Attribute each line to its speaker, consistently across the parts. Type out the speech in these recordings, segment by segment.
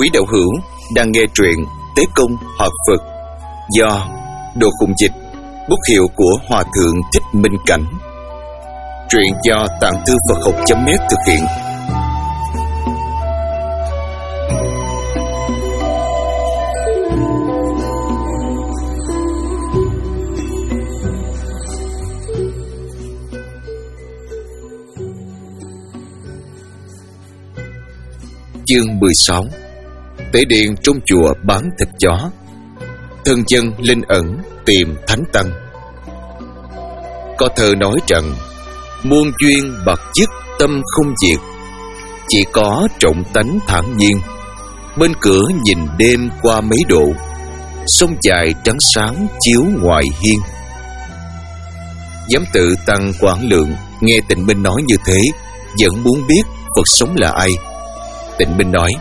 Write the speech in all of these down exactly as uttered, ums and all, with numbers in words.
Speaker 1: Quý đạo hữu đang nghe truyện Tế Công Hợp Phật do Đồ Khùng Dịch, bút hiệu của Hòa Thượng Thích Minh Cảnh. Truyện do Tạng Thư Phật Học chấm net thực hiện. Chương mười sáu. Tế điện trong chùa bán thịt chó. Thân dân linh ẩn tìm thánh tăng. Có thơ nói rằng: muôn duyên bạc dứt tâm không diệt, chỉ có trọng tánh thản nhiên. Bên cửa nhìn đêm qua mấy độ, sông dài trắng sáng chiếu ngoài hiên. Giám tự tăng Quảng Lượng nghe Tịnh Minh nói như thế, vẫn muốn biết Phật sống là ai. Tịnh Minh nói: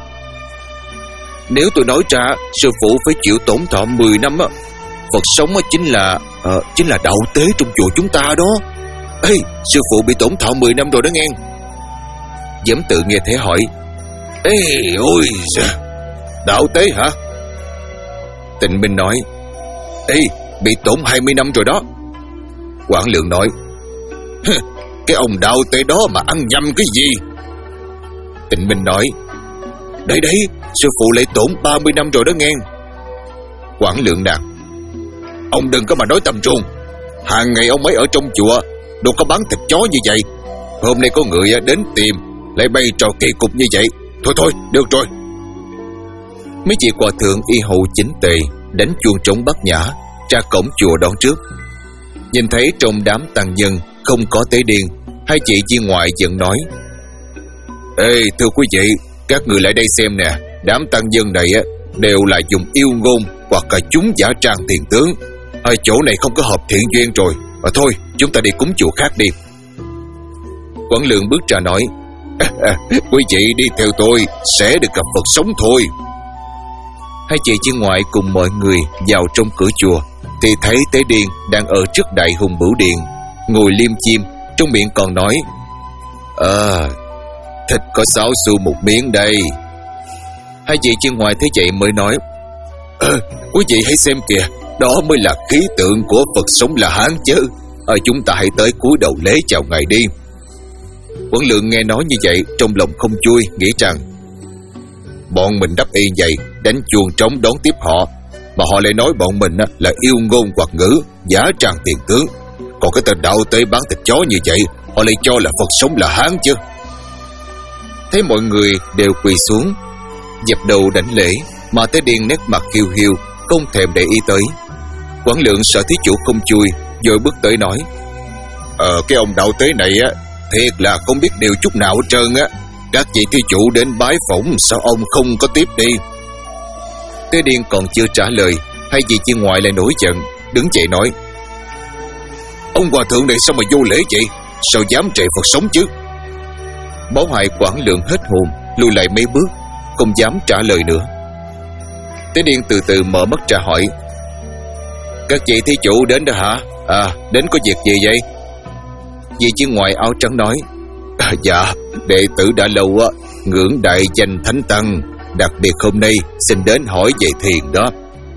Speaker 1: nếu tôi nói ra, sư phụ phải chịu tổn thọ mười năm á. Phật sống á chính là uh, chính là đạo tế trong chùa chúng ta đó. Ê, sư phụ bị tổn thọ mười năm rồi đó nghe. Giám tự nghe thế hỏi: ê, ôi đạo tế hả? Tịnh Minh nói: ê, bị tổn hai mươi năm rồi đó. Quảng Lượng nói: cái ông đạo tế đó mà ăn nhầm cái gì? Tịnh Minh nói: đấy đấy, sư phụ lại tổn ba mươi năm rồi đó nghe. Quảng Lượng đáp: ông đừng có mà nói tầm truồng. Hàng ngày ông ấy ở trong chùa đâu có bán thịt chó như vậy. Hôm nay có người đến tìm, lại bày trò kỳ cục như vậy. Thôi thôi, được rồi. Mấy chị hòa thượng y hậu chính tề đánh chuông trống bát nhã ra cổng chùa đón trước. Nhìn thấy trong đám tăng nhân không có tế điên, hai chị viên ngoại giận nói: ê, thưa quý vị, các người lại đây xem nè. Đám tăng nhân này á đều là dùng yêu ngôn hoặc cả chúng giả trang thiền tướng. Ở chỗ này không có hợp thiện duyên rồi. À, thôi chúng ta đi cúng chùa khác đi. Quảng Lượng bước ra nói: à, à, quý vị đi theo tôi sẽ được gặp Phật sống thôi. Hai chị viên ngoại cùng mọi người vào trong cửa chùa thì thấy Tế Điên đang ở trước đại hùng bửu điện, ngồi liêm chiêm, trong miệng còn nói: à, thịt có sáu xu một miếng đây. Hai chị viên ngoại thấy vậy mới nói: à, quý vị hãy xem kìa, đó mới là khí tượng của Phật sống là Hán chứ. À, chúng ta hãy tới cúi đầu lễ chào ngài đi. Quảng Lượng nghe nói như vậy trong lòng không vui, nghĩ rằng bọn mình đắp y vậy, đánh chuông trống đón tiếp họ, mà họ lại nói bọn mình là yêu ngôn hoặc ngữ, giả trang tiền tướng. Còn cái tên đạo tế bán thịt chó như vậy, họ lại cho là Phật sống là Hán chứ. Thấy mọi người đều quỳ xuống dập đầu đảnh lễ, mà Tế Điên nét mặt hiu hiu, không thèm để ý tới. Quảng Lượng sợ thí chủ không chui, rồi bước tới nói: Ờ cái ông đạo tế này á, thiệt là không biết điều chút nào hết trơn á. Các vị thí chủ đến bái phỏng, sao ông không có tiếp đi? Tế Điên còn chưa trả lời, hai vị viên ngoại lại nổi giận, đứng dậy nói: ông hòa thượng này sao mà vô lễ vậy? Sao dám trệ Phật sống chứ? Báo hại Quảng Lượng hết hồn, lùi lại mấy bước, không dám trả lời nữa. Tế Điên từ từ mở mắt ra hỏi: các vị thí chủ đến đó hả? À, đến có việc gì vậy? Vị viên ngoại áo trắng nói: à, dạ, đệ tử đã lâu á ngưỡng đại danh thánh tăng, đặc biệt hôm nay xin đến hỏi về thiền đó.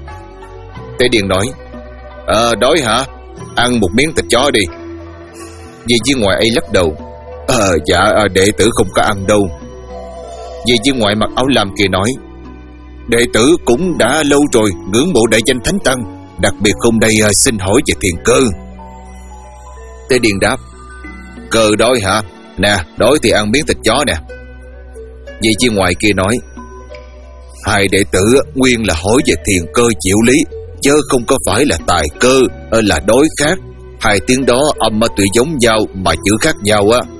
Speaker 1: Tế Điên nói: à, đói hả? Ăn một miếng thịt chó đi. Vị viên ngoại ấy lắc đầu: à, dạ, đệ tử không có ăn đâu. Vị viên ngoại mặc áo lam kia nói: đệ tử cũng đã lâu rồi ngưỡng mộ đại danh thánh tăng, đặc biệt hôm nay xin hỏi về thiền cơ. Tế Điên đáp: cơ đói hả? Nè, đói thì ăn miếng thịt chó nè. Vị viên ngoại kia nói: hai đệ tử nguyên là hỏi về thiền cơ diệu lý, chứ không có phải là tài cơ là đối khác. Hai tiếng đó âm tuy giống nhau mà chữ khác nhau á.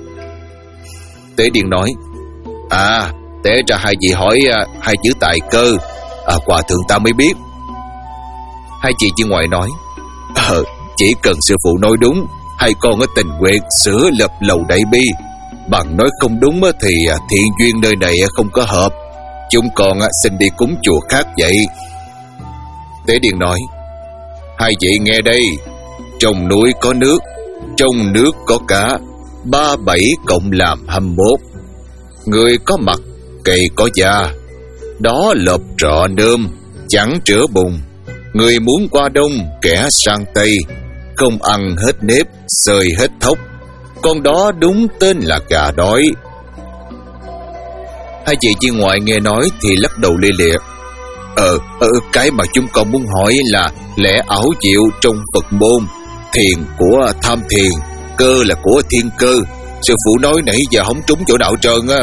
Speaker 1: Tế Điên nói: à, té ra hai vị hỏi hai chữ tài cơ, à, hòa thượng ta mới biết. Hai chị viên ngoại nói: ờ, chỉ cần sư phụ nói đúng, hai con ở tình nguyện sửa lập lầu đại bi. Bằng nói không đúng thì thiện duyên nơi này không có hợp, chúng con xin đi cúng chùa khác vậy. Tế Điên nói: hai vị nghe đây, trong núi có nước, trong nước có cá, ba bảy cộng làm hăm mốt. Người có mặt, cây có da. Đó lợp trọ nơm, chẳng trửa bùng. Người muốn qua đông, kẻ sang tây. Không ăn hết nếp, sơi hết thóc. Con đó đúng tên là gà đói. Hai chị viên ngoại nghe nói thì lắc đầu lia lịa. Ờ, ờ, cái mà chúng con muốn hỏi là lẽ ảo diệu trong Phật môn. Thiền của tham thiền, cơ là của thiên cơ. Sư phụ nói nãy giờ không trúng chỗ nào trơn á.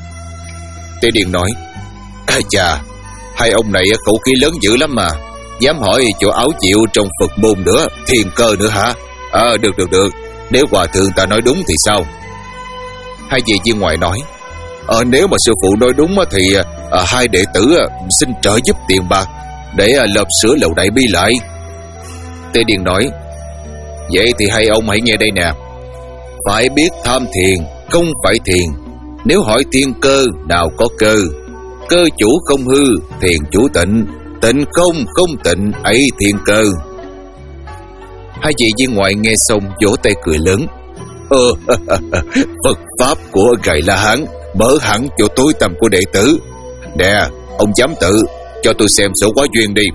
Speaker 1: Tế Điền nói: À chà, hai ông này khẩu khí lớn dữ lắm mà. Dám hỏi chỗ ảo diệu trong Phật môn nữa, thiên cơ nữa hả? Ờ, à, được được được. Nếu hòa thượng ta nói đúng thì sao? Hai vị viên ngoại nói: Ờ, nếu mà sư phụ nói đúng thì à, hai đệ tử à, xin trợ giúp tiền bạc để à, lợp sửa lầu Đại Bi lại. Tế Điền nói: Vậy thì hai ông hãy nghe đây nè. Phải biết tham thiền không phải thiền. Nếu hỏi thiên cơ, nào có cơ. Cơ chủ không hư, thiền chủ tịnh. Tịnh không, không tịnh, ấy thiên cơ. Hai vị viên ngoại nghe xong vỗ tay cười lớn. Ờ, Phật pháp của Gài La Hán mở hẳn chỗ tối tăm của đệ tử. Nè, ông giám tự, cho tôi xem sổ quá duyên đi.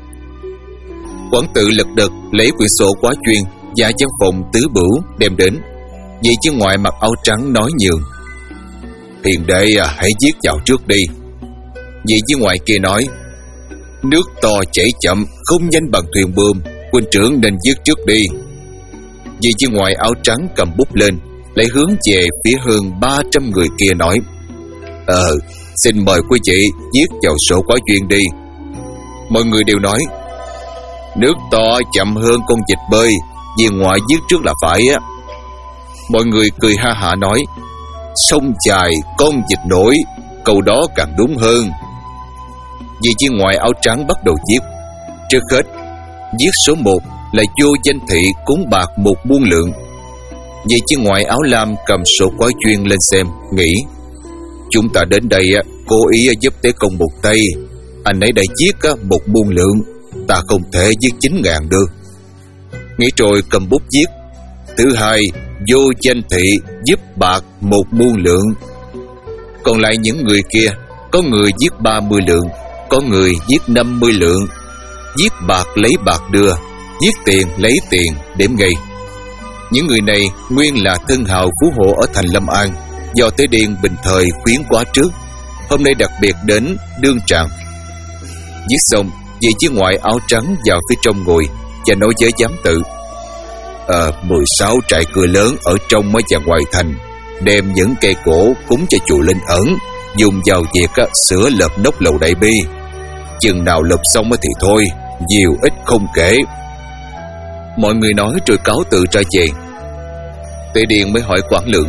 Speaker 1: Quảng tự lật đật lấy quyển sổ quá duyên và văn phòng tứ bửu đem đến. Vị viên ngoại mặc áo trắng nói nhường: Hiền đệ à, hãy viết vào trước đi. Vị viên ngoại kia nói: Nước to chảy chậm, không nhanh bằng thuyền bơm, huynh trưởng nên viết trước đi. Vị viên ngoại áo trắng cầm bút lên, lại hướng về phía hơn ba trăm người kia nói: Ờ, xin mời quý vị viết vào sổ quá duyên đi. Mọi người đều nói: Nước to chậm hơn con vịt bơi, viên ngoại viết trước là phải á. Mọi người cười ha hả nói: Sông dài con vịt nổi, câu đó càng đúng hơn. Vị viên ngoại áo trắng bắt đầu viết. Trước hết, viết số một là vô danh thị cúng bạc một muôn lượng. Vị viên ngoại áo lam cầm sổ quá duyên lên xem, nghĩ: Chúng ta đến đây cố ý giúp Tế Công một tay. Anh ấy đã viết một muôn lượng, ta không thể viết chín ngàn được. Nghĩ rồi cầm bút viết: Thứ hai, vô danh thị giúp bạc một muôn lượng. Còn lại những người kia, có người viết ba mươi lượng, có người viết năm mươi lượng. Viết bạc lấy bạc đưa, viết tiền lấy tiền, đếm ngay. Những người này nguyên là thân hào phú hộ ở thành Lâm An, do Tế Điền bình thời khuyến quá trước, hôm nay đặc biệt đến đương trạng. Viết xong, vị viên ngoại áo trắng vào phía trong ngồi và nói với giám tự: Ờ, mười sáu trại cưa lớn ở trong và ngoài thành, đem những cây cổ cúng cho chùa Linh Ẩn, dùng vào việc á, sửa lợp nóc lầu Đại Bi. Chừng nào lợp xong thì thôi, nhiều ít không kể. Mọi người nói rồi cáo tự ra về. Tế Điền mới hỏi Quảng Lượng: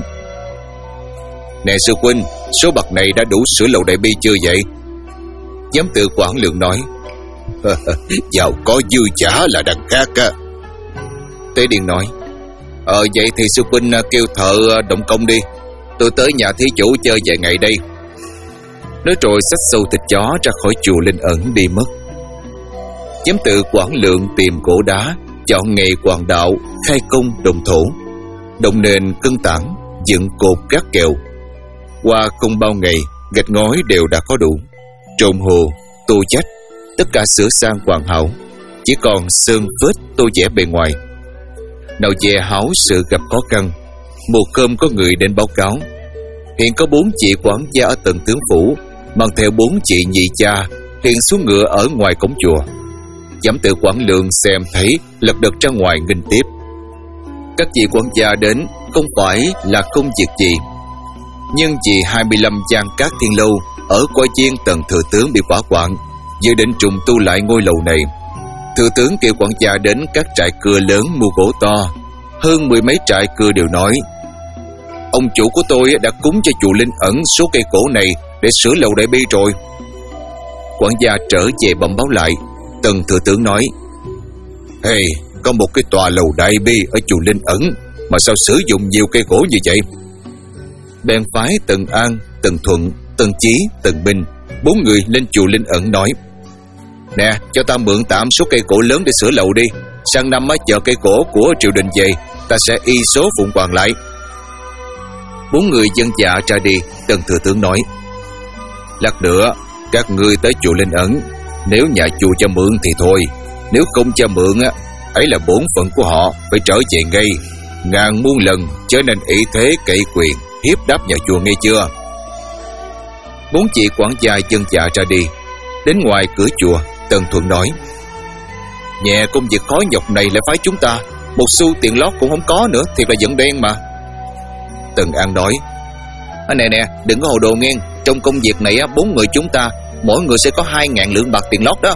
Speaker 1: Nè sư huynh, số bạc này đã đủ sửa lầu Đại Bi chưa vậy? Giám tự Quảng Lượng nói: Giàu có dư giả là đằng khác á. Tế Điền nói: Ờ vậy thì sư huynh kêu thợ động công đi, tôi tới nhà thí chủ chơi vài ngày đây. Nói rồi xách sâu thịt chó ra khỏi chùa Linh Ẩn đi mất. Giám tự Quảng Lượng tìm gỗ đá, chọn nghề hoàng đạo, khai công đồng thổ, động nền cân tảng, dựng cột gác kèo. Qua không bao ngày, gạch ngói đều đã có đủ, trộn hồ, tô chách, tất cả sửa sang hoàn hảo, chỉ còn sơn vết tô vẽ bề ngoài. Nào về hảo sự gặp khó khăn, một hôm có người đến báo cáo: Hiện có bốn chị quản gia ở tầng tướng phủ mang theo bốn chị nhị cha hiện xuống ngựa ở ngoài cổng chùa. Giám tự Quảng Lượng xem thấy, lật đật ra ngoài nghênh tiếp. Các chị quản gia đến không phải là không việc gì, nhưng vì hai mươi lăm gian cát thiên lâu ở coi chiên tầng thừa tướng bị hỏa hoạn, dự định trùng tu lại ngôi lầu này. Thừa tướng kêu quản gia đến các trại cưa lớn mua gỗ to. Hơn mười mấy trại cưa đều nói: Ông chủ của tôi đã cúng cho chùa Linh Ẩn số cây cổ này để sửa lầu Đại Bi rồi. Quản gia trở về bẩm báo lại. Tần thừa tướng nói: Hey, có một cái tòa lầu Đại Bi ở chùa Linh Ẩn mà sao sử dụng nhiều cây gỗ như vậy? Bèn phái Tần An, Tần Thuận, Tần Chí, Tần Minh bốn người lên chùa Linh Ẩn nói: Nè, cho ta mượn tạm số cây cổ lớn để sửa lầu đi. Sang năm á, chờ cây cổ của triều đình về, ta sẽ y số phụng hoàng lại. Bốn người dân dạ ra đi. Tần thừa tướng nói: Lát nữa Các ngươi tới chùa Linh Ẩn, nếu nhà chùa cho mượn thì thôi, nếu không cho mượn á, ấy là bổn phận của họ, phải trở về ngay. Ngàn muôn lần trở nên ý thế cậy quyền hiếp đáp nhà chùa, nghe chưa? Bốn chị quản gia chân dạ ra đi. Đến ngoài cửa chùa, Tần Thuận nói: nhẹ công việc khó nhọc này lại phái chúng ta, một xu tiền lót cũng không có nữa, thiệt là giận đen mà. Tần An nói: à, nè nè, đừng có hồ đồ nghe. Trong công việc này á, bốn người chúng ta mỗi người sẽ có hai ngàn lượng bạc tiền lót đó.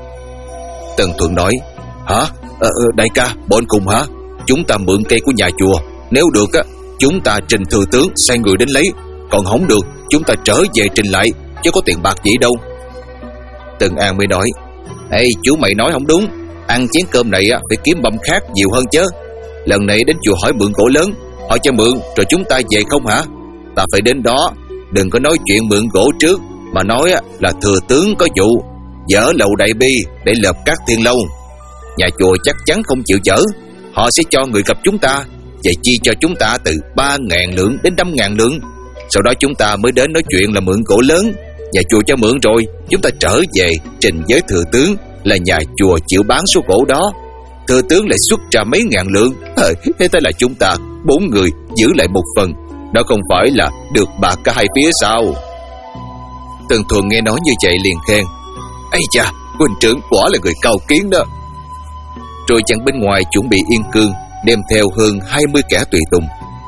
Speaker 1: Tần Thuận nói: hả? Ờ, đại ca, bọn cùng hả? Chúng ta mượn cây của nhà chùa, nếu được á, chúng ta trình thừa tướng sai người đến lấy, còn không được chúng ta trở về trình lại, chứ có tiền bạc gì đâu. Tần An mới nói: ê, chú mày nói không đúng, ăn chén cơm này á, phải kiếm mâm khác nhiều hơn chứ. Lần này đến chùa hỏi mượn gỗ lớn, họ cho mượn rồi chúng ta về không hả? Ta phải đến đó, đừng có nói chuyện mượn gỗ trước mà nói á, là thừa tướng có vụ dỡ lầu Đại Bi để lợp các thiên lâu. Nhà chùa chắc chắn không chịu dỡ, họ sẽ cho người gặp chúng ta và chi cho chúng ta từ ba ngàn lượng đến năm ngàn lượng. Sau đó chúng ta mới đến nói chuyện là mượn gỗ lớn. Nhà chùa cho mượn rồi, chúng ta trở về trình với thừa tướng là nhà chùa chịu bán số gỗ đó. Thừa tướng lại xuất ra mấy ngàn lượng, à, thế thế là chúng ta bốn người giữ lại một phần. Đó không phải là được bạc cả hai phía sao? Tần Thuận nghe nói như vậy liền khen: ây cha, huynh trưởng quả là người cao kiến đó. Rồi chàng bên ngoài chuẩn bị yên cương, đem theo hơn hai mươi kẻ tùy tùng.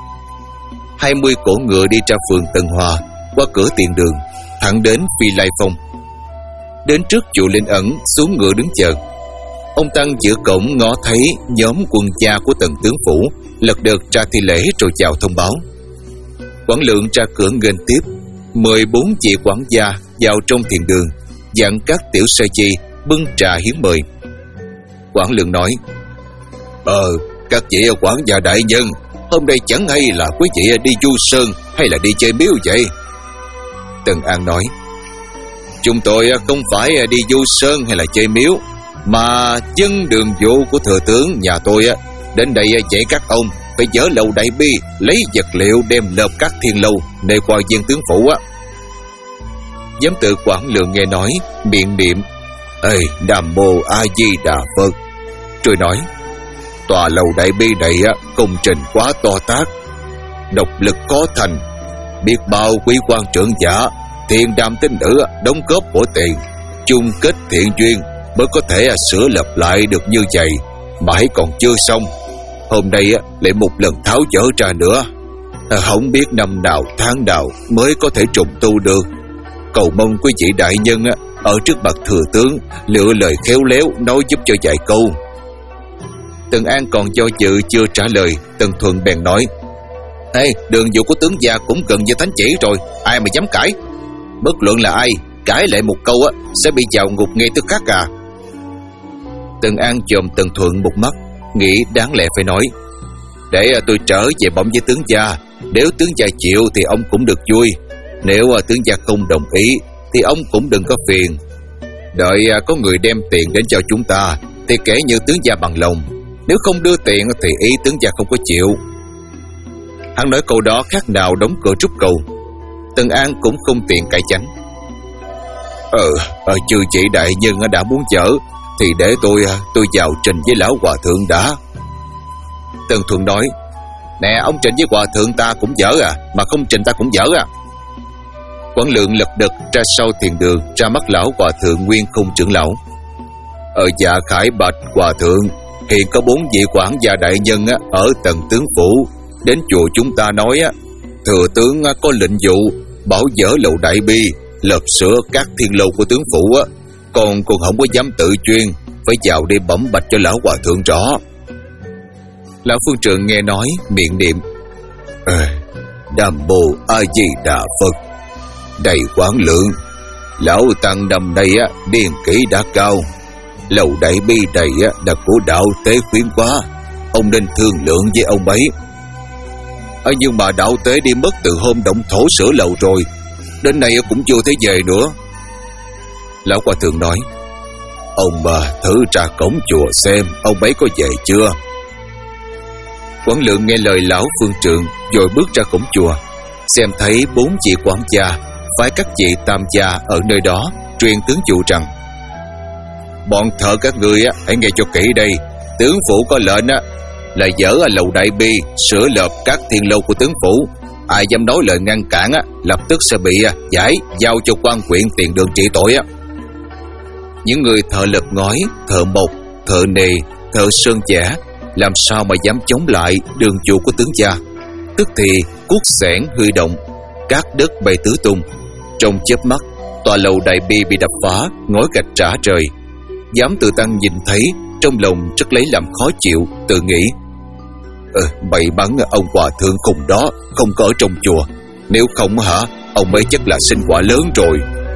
Speaker 1: Hai mươi cỗ ngựa đi ra phường Tân Hòa, qua cửa tiền đường, thẳng đến Phi Lai Phong. Đến trước chùa Linh Ẩn, xuống ngựa đứng chờ. Ông Tăng giữa cổng ngó thấy nhóm quân gia của Tần tướng phủ lật đật ra thi lễ rồi chào thông báo. Quản lượng ra cửa nghênh tiếp, mời bốn vị quản gia vào trong thiền đường, dặn các tiểu sơ chi bưng trà hiến mời. Quản lượng nói: Ờ, các vị quản gia đại nhân, hôm nay chẳng hay là quý vị đi du sơn hay là đi chơi miếu vậy? Tần An nói: Chúng tôi không phải đi du sơn hay là chơi miếu, mà dân đường vụ của thừa tướng nhà tôi đến đây dạy các ông phải dỡ lầu Đại Bi, lấy vật liệu đem lợp các thiên lâu nơi qua viên tướng phủ á. Giám tự quản lượng nghe nói, miệng niệm: Ê, Nam Mô A Di Đà Phật. Rồi nói: Tòa lầu Đại Bi này công trình quá to tát, độc lực có thành, biết bao quý quan trưởng giả, thiện đam tín nữ đóng góp của tiền, chung kết thiện duyên mới có thể sửa lập lại được như vậy, mãi còn chưa xong. Hôm nay lại một lần tháo dỡ ra nữa, không biết năm nào tháng nào mới có thể trùng tu được. Cầu mong quý vị đại nhân ở trước mặt thừa tướng lựa lời khéo léo nói giúp cho vài câu. Tần An còn do dự chưa trả lời, Tần Thuận bèn nói: Ê, đường vụ của tướng gia cũng gần như thánh chỉ rồi, ai mà dám cãi? Bất luận là ai cãi lại một câu á sẽ bị vào ngục ngay tức khắc à. Tần An chồm Tần Thuận một mắt, nghĩ đáng lẽ phải nói: Để tôi trở về bẩm với tướng gia, nếu tướng gia chịu thì ông cũng được vui, nếu tướng gia không đồng ý thì ông cũng đừng có phiền. Đợi có người đem tiền đến cho chúng ta thì kể như tướng gia bằng lòng, nếu không đưa tiền thì ý tướng gia không có chịu. Hắn nói câu đó khác nào đóng cửa trúc cầu. Tần An cũng không tiện cãi chánh. Ờ, ờ chư chị đại nhân đã muốn chở thì để tôi tôi vào trình với lão hòa thượng đã. Tần Thuận nói: Nè, ông trình với hòa thượng ta cũng dở à, mà không trình ta cũng dở à. Quản lượng lật đật ra sau thiền đường, ra mắt lão hòa thượng Nguyên Khung trưởng lão. Ở dạ khải bạch hòa thượng, hiện có bốn vị quản gia đại nhân ở Tần tướng phủ đến chùa chúng ta nói thừa tướng có lệnh vụ bảo dỡ lầu Đại Bi, lợp sửa các thiên lâu của tướng phủ, còn còn không có dám tự chuyên, phải vào đi bẩm bạch cho lão hòa thượng rõ. Lão phương trượng nghe nói, miệng niệm: Ê, Nam Mô A Di Đà Phật. Đầy quản lượng, lão tăng năm nay á điền kỹ đã cao, lầu Đại Bi này á là của đạo tế khuyến quá, ông nên thương lượng với ông ấy. À, nhưng mà đạo tế đi mất từ hôm động thổ sửa lầu rồi, đến nay cũng chưa thấy về nữa. Lão hòa thượng nói: Ông mà thử ra cổng chùa xem ông ấy có về chưa. Quản lượng nghe lời lão phương trượng, rồi bước ra cổng chùa, xem thấy bốn vị quản gia phái các vị tam gia ở nơi đó truyền tướng chủ rằng: bọn thợ các người á, hãy nghe cho kỹ đây. Tướng phủ có lệnh á, là dỡ ở lầu Đại Bi sửa lợp các thiên lâu của tướng phủ. Ai dám nói lời ngăn cản á, lập tức sẽ bị giải giao cho quan huyện tiền đường trị tội á. Những người thợ lợp ngói, thợ mộc, thợ nề, thợ sơn chẻ làm sao mà dám chống lại đường chủ của tướng gia. Tức thì cuốc xẻng huy động, cát đất bay tứ tung. Trong chớp mắt, tòa lầu Đại Bi bị đập phá, ngói gạch rã rời. Giám Tự Tăng nhìn thấy, trong lòng rất lấy làm khó chịu, tự nghĩ: Ờ, bậy bắn ông hòa thượng khùng đó không có ở trong chùa. Nếu không hả, ông ấy chắc là sinh quả lớn rồi.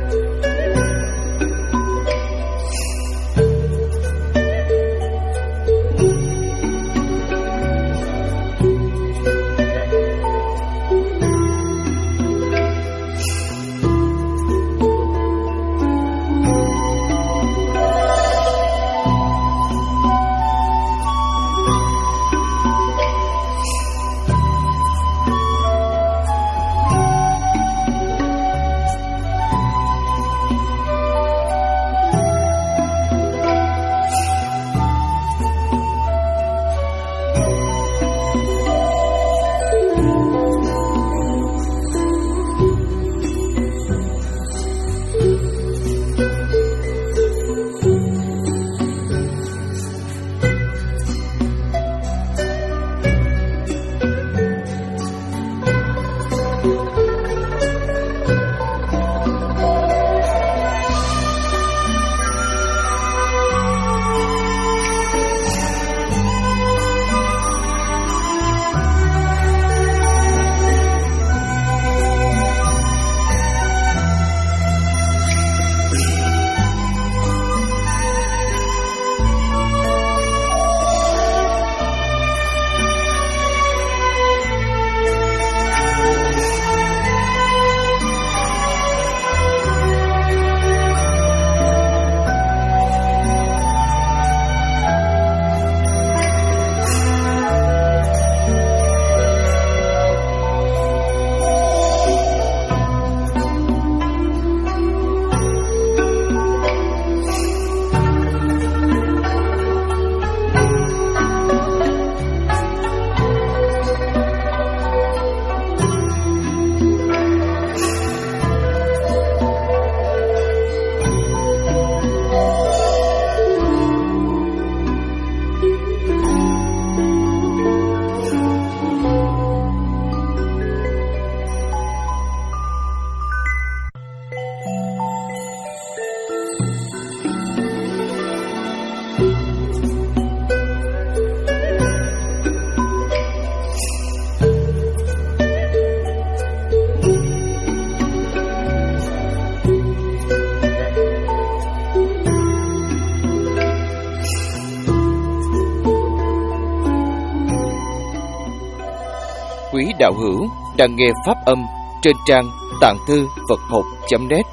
Speaker 2: Quý đạo hữu đang nghe pháp âm trên trang tạng thư Phật học chấm net.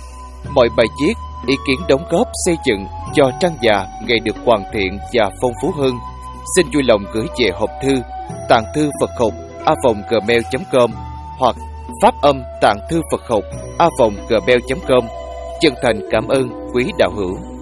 Speaker 2: Mọi bài viết, ý kiến đóng góp xây dựng cho trang già ngày được hoàn thiện và phong phú hơn, xin vui lòng gửi về hộp thư tạng thư Phật học a vòng gmail chấm com hoặc pháp âm tạng thư Phật học a vòng gmail chấm com. Chân thành cảm ơn quý đạo hữu.